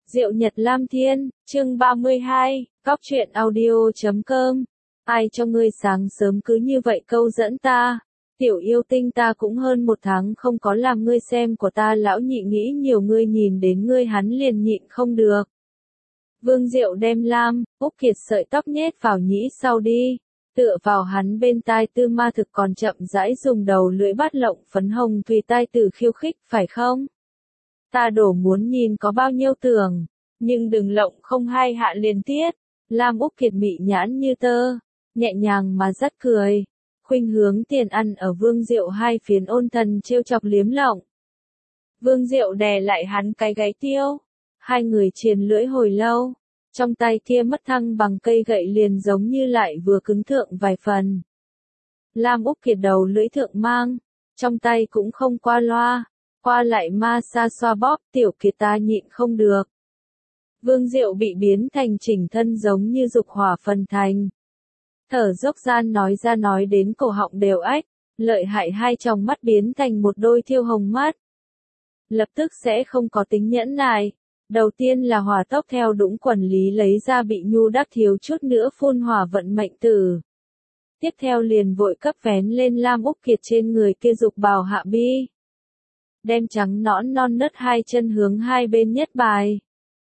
Diệu Nhật Lam Thiên, chương 32, Cóc truyện audio.com. Ai cho ngươi sáng sớm cứ như vậy câu dẫn ta? Tiểu yêu tinh, ta cũng hơn 1 tháng không có làm ngươi xem của ta, lão nhị nghĩ nhiều, ngươi nhìn đến ngươi hắn liền nhịn không được. Vương Diệu đem Lam Úc Kiệt sợi tóc nhét vào nhĩ sau đi, tựa vào hắn bên tai Tư Ma Thực còn chậm rãi dùng đầu lưỡi bắt lộng phấn hồng tùy tai từ khiêu khích, phải không? Ta đổ muốn nhìn có bao nhiêu tưởng, nhưng đừng lộng không hai hạ liền tiết. Lam Úc Kiệt mị nhãn như tơ, nhẹ nhàng mà rất cười, khuynh hướng tiền ăn ở Vương Diệu hai phiến ôn thần trêu chọc liếm lộng. Vương Diệu đè lại hắn cái gáy tiêu, hai người triền lưỡi hồi lâu, trong tay kia mất thăng bằng cây gậy liền giống như lại vừa cứng thượng vài phần. Lam Úc Kiệt đầu lưỡi thượng mang, trong tay cũng không qua loa, qua lại ma sa xoa bóp, Tiểu Kiệt ta nhịn không được. Vương Diệu bị biến thành chỉnh thân giống như dục hỏa phần thành. Thở dốc gian nói ra nói đến cổ họng đều ách, lợi hại hai tròng mắt biến thành một đôi thiêu hồng mắt. Lập tức sẽ không có tính nhẫn nại. Đầu tiên là hỏa tốc theo đũng quần lý lấy ra bị nhu đắc thiếu chút nữa phun hỏa vận mệnh tử. Tiếp theo liền vội cấp vén lên Lam Úc Kiệt trên người kia dục bào hạ bi. Đem trắng nõn non nớt hai chân hướng hai bên nhất bài.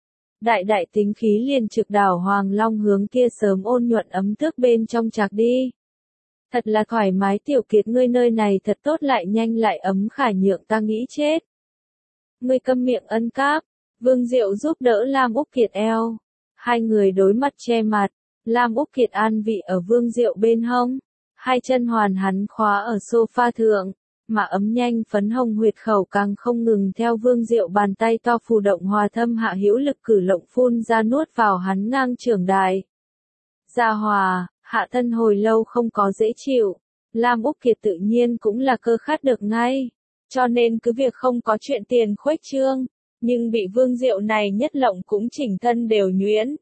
Đại tính khí liền trực đảo Hoàng Long hướng kia sớm ôn nhuận ấm tước bên trong chạc đi. Thật là thoải mái, Tiểu Kiệt ngươi nơi này thật tốt, lại nhanh lại ấm, khả nhượng ta nghĩ chết. Ngươi câm miệng ân cáp. Vương Diệu giúp đỡ Lam Úc Kiệt eo. Hai người đối mặt che mặt, Lam Úc Kiệt an vị ở Vương Diệu bên hông. Hai chân hoàn hắn khóa ở sofa thượng, mà ấm nhanh phấn hồng huyệt khẩu càng không ngừng theo Vương Diệu bàn tay to phù động hòa thâm hạ hữu lực cử lộng phun ra nuốt vào hắn ngang trưởng đài. Gia hòa, hạ thân hồi lâu không có dễ chịu, Lam Úc Kiệt tự nhiên cũng là cơ khát được ngay, cho nên cứ việc không có chuyện tiền khuếch trương, nhưng bị Vương Diệu này nhất lộng cũng chỉnh thân đều nhuyễn.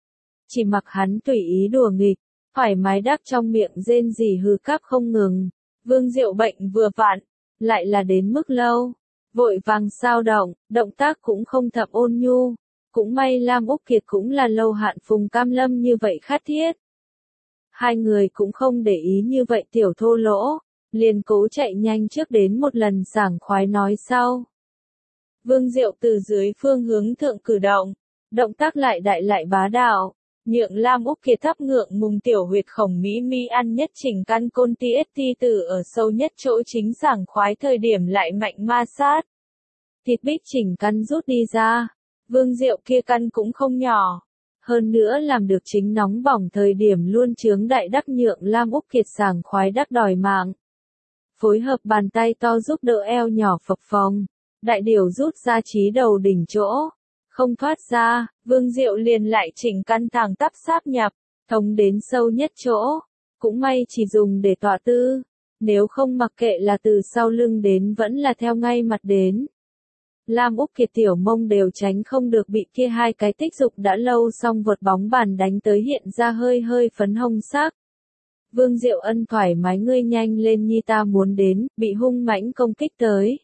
Chỉ mặc hắn tùy ý đùa nghịch, thoải mái đáp trong miệng rên rỉ hừ cáp không ngừng. Vương Diệu bệnh vừa vặn, lại là đến mức lâu, vội vàng sao động, động tác cũng không thập ôn nhu. Cũng may Lam Úc Kiệt cũng là lâu hạn phùng cam lâm như vậy khát thiết. Hai người cũng không để ý như vậy tiểu thô lỗ, liền cố chạy nhanh trước đến một lần sảng khoái nói sau. Vương Diệu từ dưới phương hướng thượng cử động, động tác lại đại lại bá đạo, nhượng Lam Úc Kiệt thấp ngượng ngùng tiểu huyệt khổng mỹ mi ăn nhất chỉnh căn côn TST từ ở sâu nhất chỗ chính sảng khoái thời điểm lại mạnh ma sát. Thịt bích chỉnh căn rút đi ra, Vương Diệu kia căn cũng không nhỏ, hơn nữa làm được chính nóng bỏng thời điểm luôn chướng đại đắc nhượng Lam Úc Kiệt sảng khoái đắc đòi mạng. Phối hợp bàn tay to giúp đỡ eo nhỏ phập phồng. Đại điều rút ra chí đầu đỉnh chỗ, không thoát ra, Vương Diệu liền lại chỉnh căn thẳng tắp sáp nhập, thống đến sâu nhất chỗ, cũng may chỉ dùng để tọa tư, nếu không mặc kệ là từ sau lưng đến vẫn là theo ngay mặt đến. Lam Úc Kiệt tiểu mông đều tránh không được bị kia hai cái tích dục đã lâu xong vượt bóng bàn đánh tới hiện ra hơi hơi phấn hồng sắc. Vương Diệu ân thoải mái, ngươi nhanh lên nhi, ta muốn đến, bị hung mãnh công kích tới.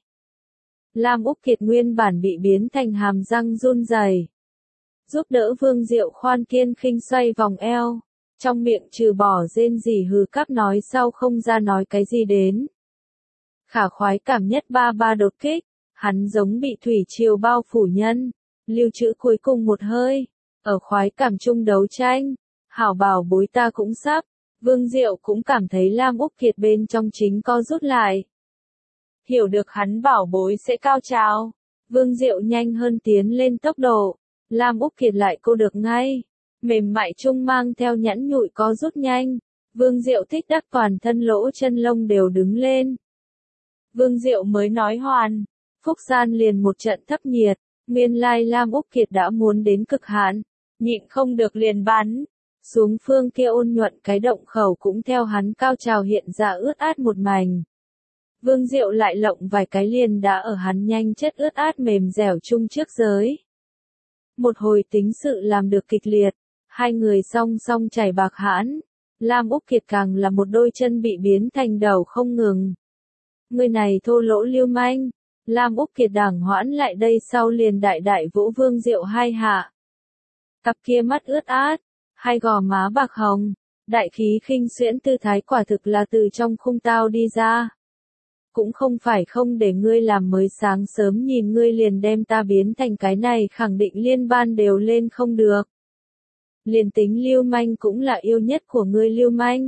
Lam Úc Kiệt nguyên bản bị biến thành hàm răng run rẩy, giúp đỡ Vương Diệu khoan kiên khinh xoay vòng eo, trong miệng trừ bỏ rên rỉ hừ cáp nói sau không ra nói cái gì đến. Khả khoái cảm nhất ba đột kích, hắn giống bị thủy triều bao phủ nhân, lưu trữ cuối cùng một hơi, ở khoái cảm chung đấu tranh, hảo bảo bối ta cũng sắp, Vương Diệu cũng cảm thấy Lam Úc Kiệt bên trong chính co rút lại. Hiểu được hắn bảo bối sẽ cao trào, Vương Diệu nhanh hơn tiến lên tốc độ, Lam Úc Kiệt lại cô được ngay, mềm mại chung mang theo nhẵn nhụi co rút nhanh, Vương Diệu thích đắc toàn thân lỗ chân lông đều đứng lên. Vương Diệu mới nói hoàn, phúc gian liền một trận thấp nhiệt, nguyên lai Lam Úc Kiệt đã muốn đến cực hạn, nhịn không được liền bắn, xuống phương kia ôn nhuận cái động khẩu cũng theo hắn cao trào hiện ra ướt át một mảnh. Vương Diệu lại lộng vài cái liền đã ở hắn nhanh chất ướt át mềm dẻo chung trước giới. Một hồi tính sự làm được kịch liệt, hai người song song chảy bạc hãn, Lam Úc Kiệt càng là một đôi chân bị biến thành đầu không ngừng. Người này thô lỗ lưu manh, Lam Úc Kiệt đàng hoãn lại đây sau liền đại đại vỗ Vương Diệu hai hạ. Cặp kia mắt ướt át, hai gò má bạc hồng, đại khí khinh xuyễn tư thái quả thực là từ trong khung tao đi ra. Cũng không phải không để ngươi làm, mới sáng sớm nhìn ngươi liền đem ta biến thành cái này, khẳng định liên ban đều lên không được. Liền tính lưu manh cũng là yêu nhất của ngươi lưu manh.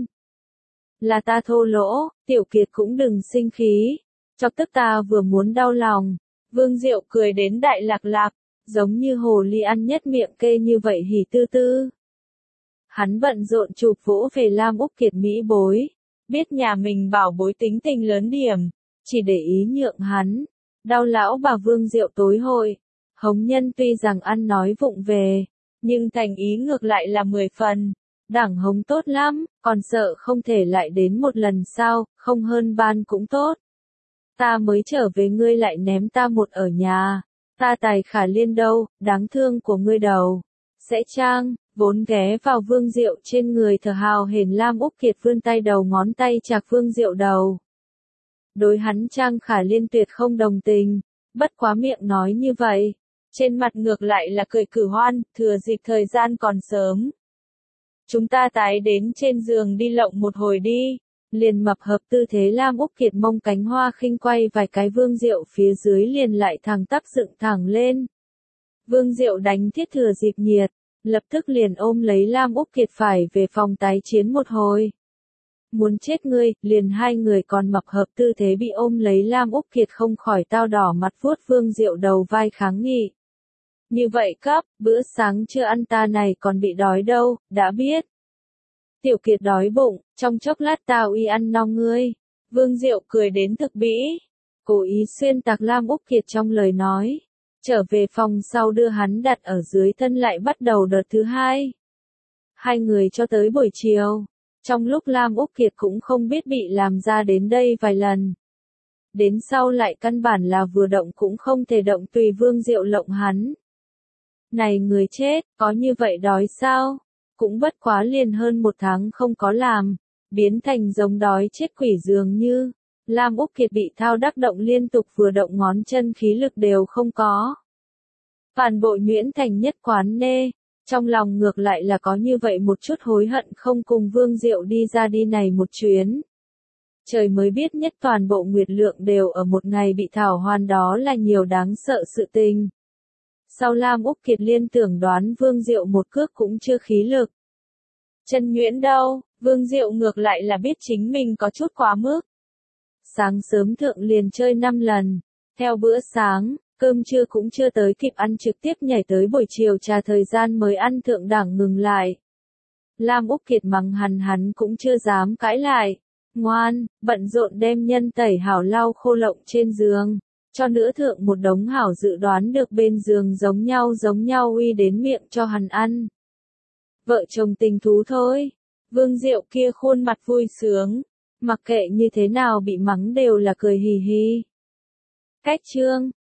Là ta thô lỗ, Tiểu Kiệt cũng đừng sinh khí, chọc tức ta vừa muốn đau lòng. Vương Diệu cười đến đại lạc lạc, giống như hồ ly ăn nhất miệng kê như vậy hỉ tư tư. Hắn bận rộn chụp vỗ về Lam Úc Kiệt mỹ bối, biết nhà mình bảo bối tính tình lớn điểm, chỉ để ý nhượng hắn. Đau lão bà Vương Diệu tối hội, hống nhân tuy rằng ăn nói vụng về, nhưng thành ý ngược lại là 10 phần. Đảng hống tốt lắm, còn sợ không thể lại đến một lần sao, không hơn ban cũng tốt. Ta mới trở về ngươi lại ném ta một ở nhà, ta tài khả liên đâu, đáng thương của ngươi đầu. Sẽ trang, vốn ghé vào Vương Diệu trên người thở hào hển Lam Úc Kiệt vươn tay đầu ngón tay chạc Vương Diệu đầu. Đối hắn trang khả liên tuyệt không đồng tình, bất quá miệng nói như vậy, trên mặt ngược lại là cười cửu hoan, thừa dịp thời gian còn sớm. Chúng ta tái đến trên giường đi lộng một hồi đi. Liền mập hợp tư thế Lam Úc Kiệt mông cánh hoa khinh quay vài cái Vương Diệu phía dưới liền lại thẳng tắp dựng thẳng lên. Vương Diệu đánh thiết thừa dịp nhiệt, lập tức liền ôm lấy Lam Úc Kiệt phải về phòng tái chiến một hồi. Muốn chết ngươi, liền hai người còn mập hợp tư thế bị ôm lấy Lam Úc Kiệt không khỏi tao đỏ mặt vuốt Vương Diệu đầu vai kháng nghị. Như vậy cấp, bữa sáng chưa ăn ta này còn bị đói đâu, đã biết. Tiểu Kiệt đói bụng, trong chốc lát tao y ăn no ngươi. Vương Diệu cười đến thực bĩ, cố ý xuyên tạc Lam Úc Kiệt trong lời nói. Trở về phòng sau đưa hắn đặt ở dưới thân lại bắt đầu đợt thứ hai. Hai người cho tới buổi chiều, trong lúc Lam Úc Kiệt cũng không biết bị làm ra đến đây vài lần. Đến sau lại căn bản là vừa động cũng không thể động tùy Vương Diệu lộng hắn. Này người chết, có như vậy đói sao? Cũng bất quá liền hơn một tháng không có làm, biến thành giống đói chết quỷ dường như. Lam Úc Kiệt bị thao đắc động liên tục vừa động ngón chân khí lực đều không có. Phản bội nhuyễn thành nhất quán nê, trong lòng ngược lại là có như vậy một chút hối hận không cùng Vương Diệu đi ra đi này một chuyến. Trời mới biết nhất toàn bộ nguyệt lượng đều ở một ngày bị thảo hoàn, đó là nhiều đáng sợ sự tình. Sau Lam Úc Kiệt liên tưởng đoán Vương Diệu một cước cũng chưa khí lực. Chân nhuyễn đâu, Vương Diệu ngược lại là biết chính mình có chút quá mức. Sáng sớm thượng liền chơi 5 lần, theo bữa sáng, cơm trưa cũng chưa tới kịp ăn trực tiếp nhảy tới buổi chiều trà thời gian mới ăn thượng đẳng ngừng lại. Lam Úc Kiệt mắng hắn cũng chưa dám cãi lại. Ngoan, bận rộn đem nhân tẩy hảo lau khô lộng trên giường. Cho nữa thượng một đống hảo dự đoán được bên giường giống nhau uy đến miệng cho hắn ăn. Vợ chồng tình thú thôi. Vương Diệu kia khuôn mặt vui sướng, mặc kệ như thế nào bị mắng đều là cười hì hì. Cách chương